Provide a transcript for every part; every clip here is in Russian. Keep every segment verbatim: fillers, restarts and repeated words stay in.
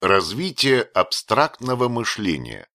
Развитие абстрактного мышления.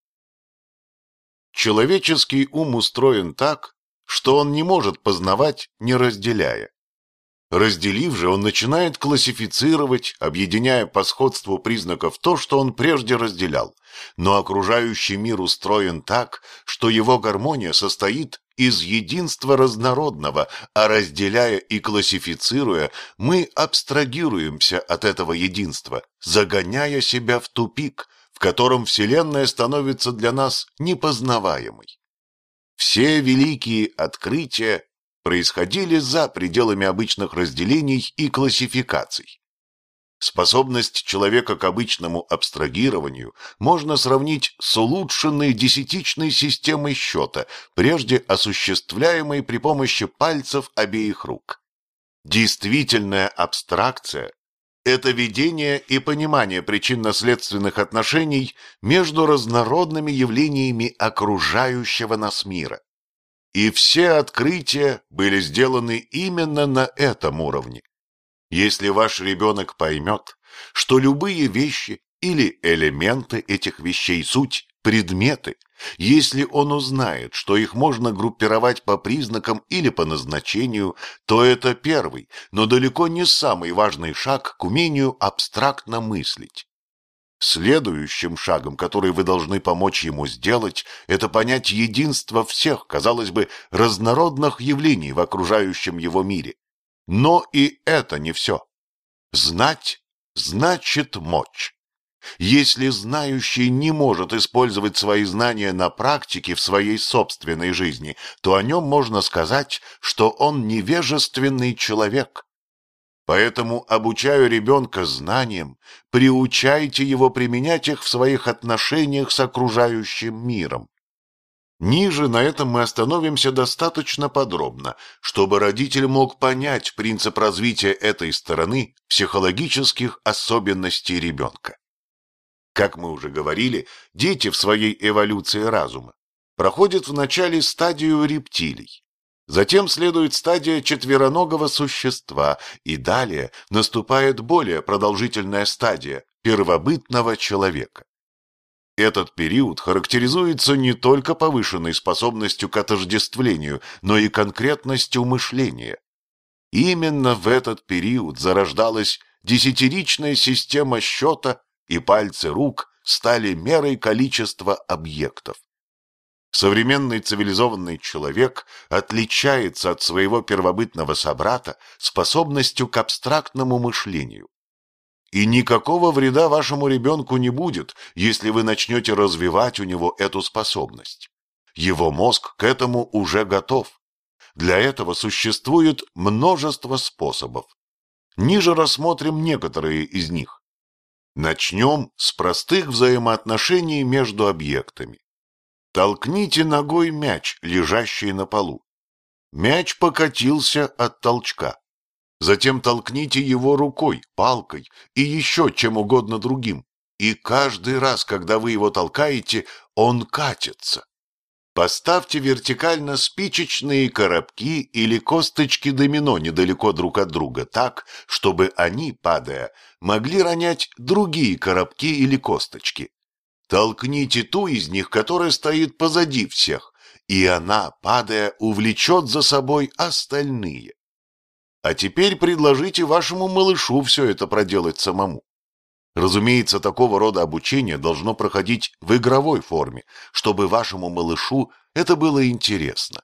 Человеческий ум устроен так, что он не может познавать, не разделяя. Разделив же, он начинает классифицировать, объединяя по сходству признаков то, что он прежде разделял. Но окружающий мир устроен так, что его гармония состоит из единства разнородного, а разделяя и классифицируя, мы абстрагируемся от этого единства, загоняя себя в тупик, в котором Вселенная становится для нас непознаваемой. Все великие открытия происходили за пределами обычных разделений и классификаций. Способность человека к обычному абстрагированию можно сравнить с улучшенной десятичной системой счета, прежде осуществляемой при помощи пальцев обеих рук. Действительная абстракция – это видение и понимание причинно-следственных отношений между разнородными явлениями окружающего нас мира. И все открытия были сделаны именно на этом уровне. Если ваш ребенок поймет, что любые вещи или элементы этих вещей суть предметы, если он узнает, что их можно группировать по признакам или по назначению, то это первый, но далеко не самый важный шаг к умению абстрактно мыслить. Следующим шагом, который вы должны помочь ему сделать, это понять единство всех, казалось бы, разнородных явлений в окружающем его мире. Но и это не все. Знать значит мочь. Если знающий не может использовать свои знания на практике в своей собственной жизни, то о нем можно сказать, что он невежественный человек. Поэтому обучаю ребенка знаниям, приучайте его применять их в своих отношениях с окружающим миром. Ниже на этом мы остановимся достаточно подробно, чтобы родитель мог понять принцип развития этой стороны психологических особенностей ребенка. Как мы уже говорили, дети в своей эволюции разума проходят вначале стадию рептилий, затем следует стадия четвероногого существа, и далее наступает более продолжительная стадия первобытного человека. Этот период характеризуется не только повышенной способностью к отождествлению, но и конкретностью мышления. Именно в этот период зарождалась десятиричная система счета, и пальцы рук стали мерой количества объектов. Современный цивилизованный человек отличается от своего первобытного собрата способностью к абстрактному мышлению. И никакого вреда вашему ребенку не будет, если вы начнете развивать у него эту способность. Его мозг к этому уже готов. Для этого существует множество способов. Ниже рассмотрим некоторые из них. Начнем с простых взаимоотношений между объектами. Толкните ногой мяч, лежащий на полу. Мяч покатился от толчка. Затем толкните его рукой, палкой и еще чем угодно другим. И каждый раз, когда вы его толкаете, он катится. Поставьте вертикально спичечные коробки или косточки домино недалеко друг от друга так, чтобы они, падая, могли ронять другие коробки или косточки. Толкните ту из них, которая стоит позади всех, и она, падая, увлечет за собой остальные. А теперь предложите вашему малышу все это проделать самому. Разумеется, такого рода обучение должно проходить в игровой форме, чтобы вашему малышу это было интересно.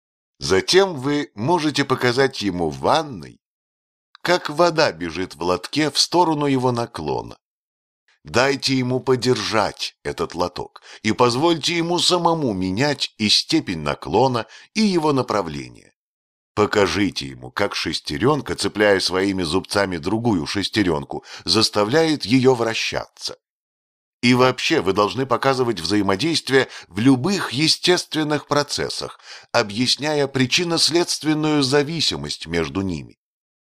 Затем вы можете показать ему в ванной, как вода бежит в лотке в сторону его наклона. Дайте ему подержать этот лоток и позвольте ему самому менять и степень наклона, и его направление. Покажите ему, как шестеренка, цепляя своими зубцами другую шестеренку, заставляет ее вращаться. И вообще вы должны показывать взаимодействие в любых естественных процессах, объясняя причинно-следственную зависимость между ними.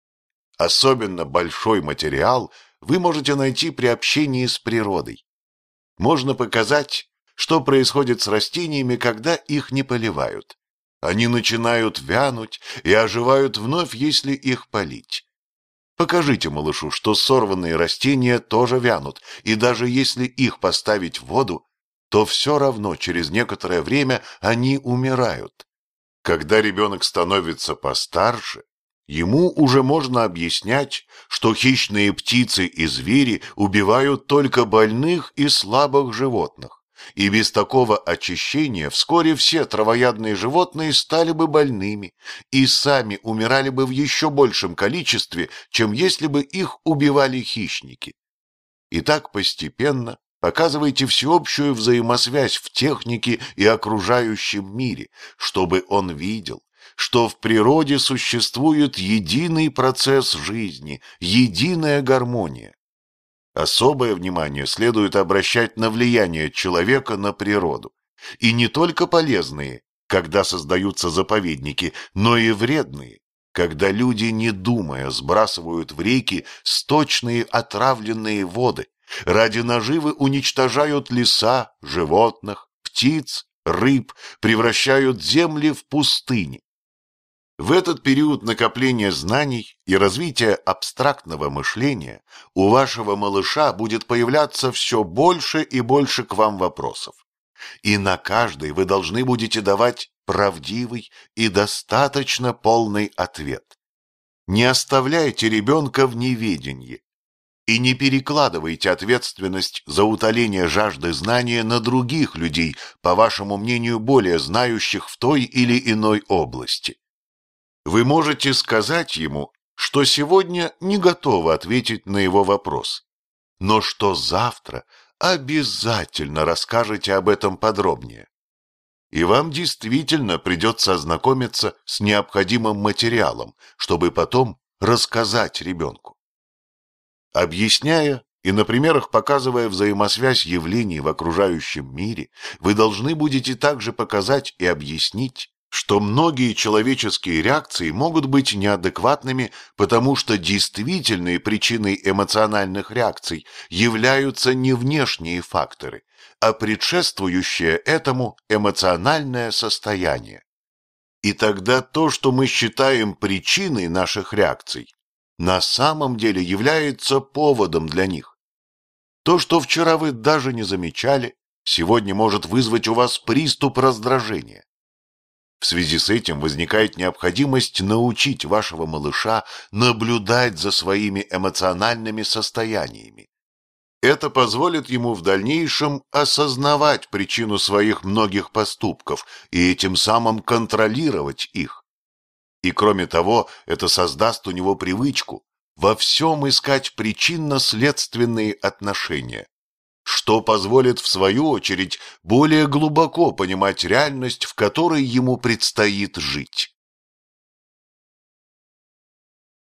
Особенно большой материал вы можете найти при общении с природой. Можно показать, что происходит с растениями, когда их не поливают. Они начинают вянуть и оживают вновь, если их полить. Покажите малышу, что сорванные растения тоже вянут, и даже если их поставить в воду, то все равно через некоторое время они умирают. Когда ребенок становится постарше, ему уже можно объяснять, что хищные птицы и звери убивают только больных и слабых животных. И без такого очищения вскоре все травоядные животные стали бы больными и сами умирали бы в еще большем количестве, чем если бы их убивали хищники. И так постепенно показывайте всеобщую взаимосвязь в технике и окружающем мире, чтобы он видел, что в природе существует единый процесс жизни, единая гармония. Особое внимание следует обращать на влияние человека на природу. И не только полезные, когда создаются заповедники, но и вредные, когда люди, не думая, сбрасывают в реки сточные отравленные воды, ради наживы уничтожают леса, животных, птиц, рыб, превращают земли в пустыни. В этот период накопления знаний и развития абстрактного мышления у вашего малыша будет появляться все больше и больше к вам вопросов. И на каждый вы должны будете давать правдивый и достаточно полный ответ. Не оставляйте ребенка в неведении и не перекладывайте ответственность за утоление жажды знания на других людей, по вашему мнению, более знающих в той или иной области. Вы можете сказать ему, что сегодня не готовы ответить на его вопрос, но что завтра обязательно расскажете об этом подробнее. И вам действительно придется ознакомиться с необходимым материалом, чтобы потом рассказать ребенку. Объясняя и на примерах показывая взаимосвязь явлений в окружающем мире, вы должны будете также показать и объяснить, что многие человеческие реакции могут быть неадекватными, потому что действительной причиной эмоциональных реакций являются не внешние факторы, а предшествующее этому эмоциональное состояние. И тогда то, что мы считаем причиной наших реакций, на самом деле является поводом для них. То, что вчера вы даже не замечали, сегодня может вызвать у вас приступ раздражения. В связи с этим возникает необходимость научить вашего малыша наблюдать за своими эмоциональными состояниями. Это позволит ему в дальнейшем осознавать причину своих многих поступков и этим самым контролировать их. И кроме того, это создаст у него привычку во всем искать причинно-следственные отношения, что позволит, в свою очередь, более глубоко понимать реальность, в которой ему предстоит жить.